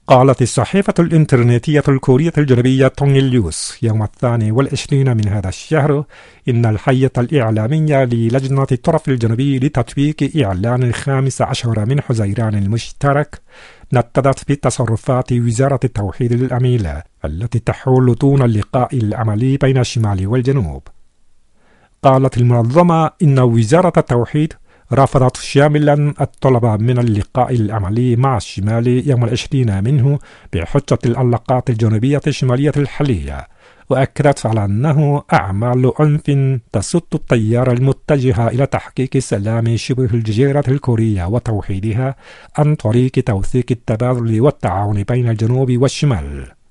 قالت الصحيفة الإنترنتية الكورية الجنوبية تونغ نيوز يوم 22 من هذا الشهر إن الهيئة الإعلامية للجنة الطرف الجنوبي لتطبيق إعلان 15 من حزيران المشترك نقدت بتصرفات وزارة التوحيد الأميلة التي تحول دون اللقاء العملي بين الشمال والجنوب. قالت المنظمة إن وزارة التوحيد رفضت شاملا الطلب من اللقاء العملي مع الشمال يوم 20 منه بحجة العلاقات الجنوبية الشمالية الحالية، وأكدت على أنه أعمال عنف تسد التيار المتجهة إلى تحقيق سلام شبه الجزيرة الكورية وتوحيدها عن طريق توثيق التبادل والتعاون بين الجنوب والشمال.